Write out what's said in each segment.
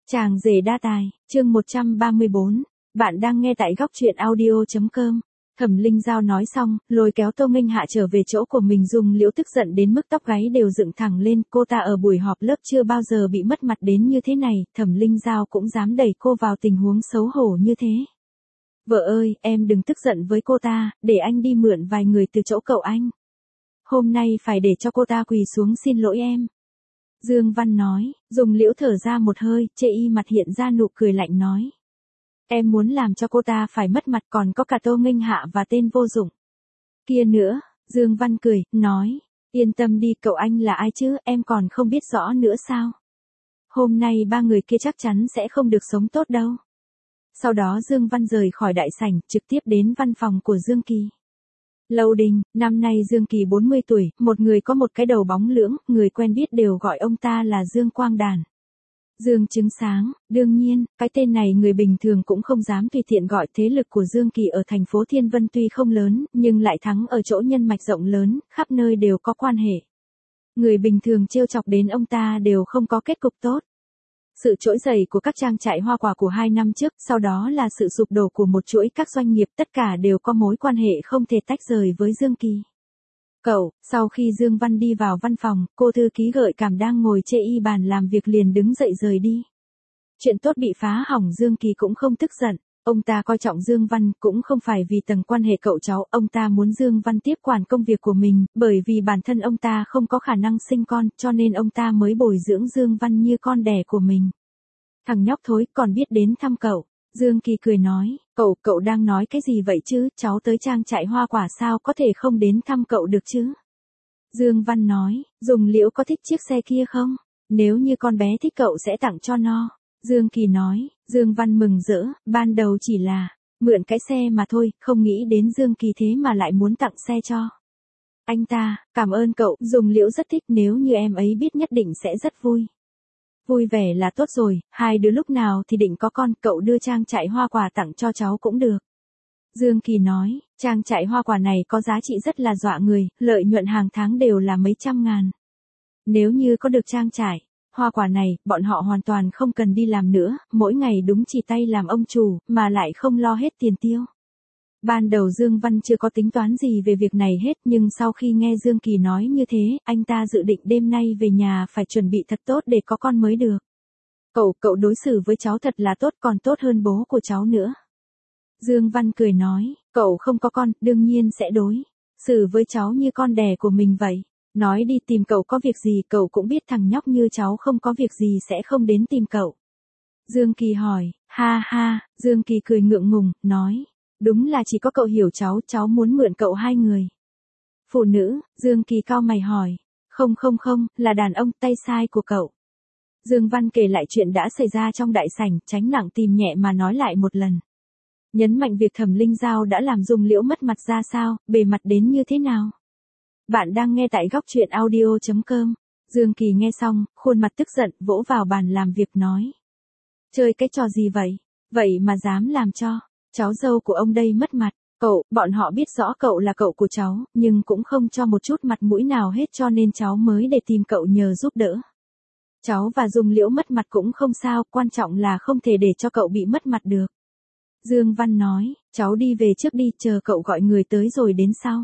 Chàng rể đa tài, chương 134. Bạn đang nghe tại góc truyện audio.com. Thẩm Linh Giao nói xong, lôi kéo Tô Nghênh Hạ trở về chỗ của mình. Dung Liễu tức giận đến mức tóc gáy đều dựng thẳng lên. Cô ta ở buổi họp lớp chưa bao giờ bị mất mặt đến như thế này. Thẩm Linh Giao cũng dám đẩy cô vào tình huống xấu hổ như thế. Vợ ơi, em đừng tức giận với cô ta, để anh đi mượn vài người từ chỗ cậu anh. Hôm nay phải để cho cô ta quỳ xuống xin lỗi em. Dương Văn nói. Dung Liễu thở ra một hơi, chê y mặt hiện ra nụ cười lạnh nói. Em muốn làm cho cô ta phải mất mặt, còn có cả Tô Nghênh Hạ và tên vô dụng kia nữa. Dương Văn cười, nói. Yên tâm đi, cậu anh là ai chứ, em còn không biết rõ nữa sao. Hôm nay ba người kia chắc chắn sẽ không được sống tốt đâu. Sau đó Dương Văn rời khỏi đại sảnh, trực tiếp đến văn phòng của Dương Kỳ. Lâu Đình, năm nay Dương Kỳ 40 tuổi, một người có một cái đầu bóng lưỡng, người quen biết đều gọi ông ta là Dương Quang Đàn. Dương Trứng Sáng, đương nhiên, cái tên này người bình thường cũng không dám tùy tiện gọi. Thế lực của Dương Kỳ ở thành phố Thiên Vân tuy không lớn, nhưng lại thắng ở chỗ nhân mạch rộng lớn, khắp nơi đều có quan hệ. Người bình thường trêu chọc đến ông ta đều không có kết cục tốt. Sự trỗi dậy của các trang trại hoa quả của 2 năm trước, sau đó là sự sụp đổ của một chuỗi các doanh nghiệp, tất cả đều có mối quan hệ không thể tách rời với Dương Kỳ. Cậu, sau khi Dương Văn đi vào văn phòng, cô thư ký gợi cảm đang ngồi chê y bàn làm việc liền đứng dậy rời đi. Chuyện tốt bị phá hỏng, Dương Kỳ cũng không tức giận. Ông ta coi trọng Dương Văn cũng không phải vì tầng quan hệ cậu cháu, ông ta muốn Dương Văn tiếp quản công việc của mình, bởi vì bản thân ông ta không có khả năng sinh con, cho nên ông ta mới bồi dưỡng Dương Văn như con đẻ của mình. Thằng nhóc thối còn biết đến thăm cậu. Dương Kỳ cười nói, cậu đang nói cái gì vậy chứ, cháu tới trang trại hoa quả sao có thể không đến thăm cậu được chứ. Dương Văn nói, Dung Liễu có thích chiếc xe kia không? Nếu như con bé thích cậu sẽ tặng cho nó. Dương Kỳ nói. Dương Văn mừng rỡ, ban đầu chỉ là mượn cái xe mà thôi, không nghĩ đến Dương Kỳ thế mà lại muốn tặng xe cho anh ta. Cảm ơn cậu, Dung Liễu rất thích, nếu như em ấy biết nhất định sẽ rất vui. Vui vẻ là tốt rồi, hai đứa lúc nào thì định có con, cậu đưa trang trại hoa quả tặng cho cháu cũng được. Dương Kỳ nói, trang trại hoa quả này có giá trị rất là dọa người, lợi nhuận hàng tháng đều là mấy trăm ngàn. Nếu như có được trang trại hoa quả này, bọn họ hoàn toàn không cần đi làm nữa, mỗi ngày đúng chỉ tay làm ông chủ, mà lại không lo hết tiền tiêu. Ban đầu Dương Văn chưa có tính toán gì về việc này hết, nhưng sau khi nghe Dương Kỳ nói như thế, anh ta dự định đêm nay về nhà phải chuẩn bị thật tốt để có con mới được. Cậu đối xử với cháu thật là tốt, còn tốt hơn bố của cháu nữa. Dương Văn cười nói, cậu không có con, đương nhiên sẽ đối xử với cháu như con đẻ của mình vậy. Nói đi, tìm cậu có việc gì, cậu cũng biết thằng nhóc như cháu không có việc gì sẽ không đến tìm cậu. Dương Kỳ hỏi, ha ha. Dương Kỳ cười ngượng ngùng, nói, đúng là chỉ có cậu hiểu cháu muốn mượn cậu 2 người. Phụ nữ. Dương Kỳ cau mày hỏi, không, là đàn ông, tay sai của cậu. Dương Văn kể lại chuyện đã xảy ra trong đại sảnh, tránh nặng tìm nhẹ mà nói lại một lần. Nhấn mạnh việc Thẩm Linh Giao đã làm Dung Liễu mất mặt ra sao, bề mặt đến như thế nào. Bạn đang nghe tại góc truyện audio.com. Dương Kỳ nghe xong, khuôn mặt tức giận, vỗ vào bàn làm việc nói. Chơi cái trò gì vậy? Vậy mà dám làm cho cháu dâu của ông đây mất mặt. Bọn họ biết rõ cậu là cậu của cháu, nhưng cũng không cho một chút mặt mũi nào hết, cho nên cháu mới để tìm cậu nhờ giúp đỡ. Cháu và Dung Liễu mất mặt cũng không sao, quan trọng là không thể để cho cậu bị mất mặt được. Dương Văn nói, cháu đi về trước đi, chờ cậu gọi người tới rồi đến sau.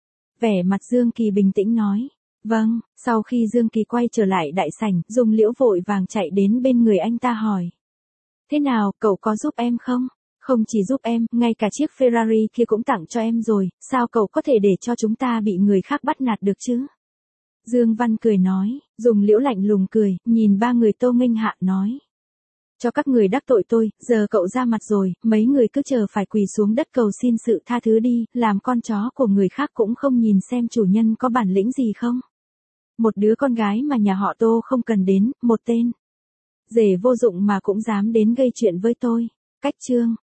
Vẻ mặt Dương Kỳ bình tĩnh nói, vâng. Sau khi Dương Kỳ quay trở lại đại sảnh, Dung Liễu vội vàng chạy đến bên người anh ta hỏi. Thế nào, cậu có giúp em không? Không chỉ giúp em, ngay cả chiếc Ferrari kia cũng tặng cho em rồi, sao cậu có thể để cho chúng ta bị người khác bắt nạt được chứ? Dương Văn cười nói. Dung Liễu lạnh lùng cười, nhìn ba người Tô Nghênh Hạ nói. Cho các người đắc tội tôi, giờ cậu ra mặt rồi, mấy người cứ chờ phải quỳ xuống đất cầu xin sự tha thứ đi, làm con chó của người khác cũng không nhìn xem chủ nhân có bản lĩnh gì không. Một đứa con gái mà nhà họ Tô không cần đến, một tên rể vô dụng mà cũng dám đến gây chuyện với tôi. Cách chương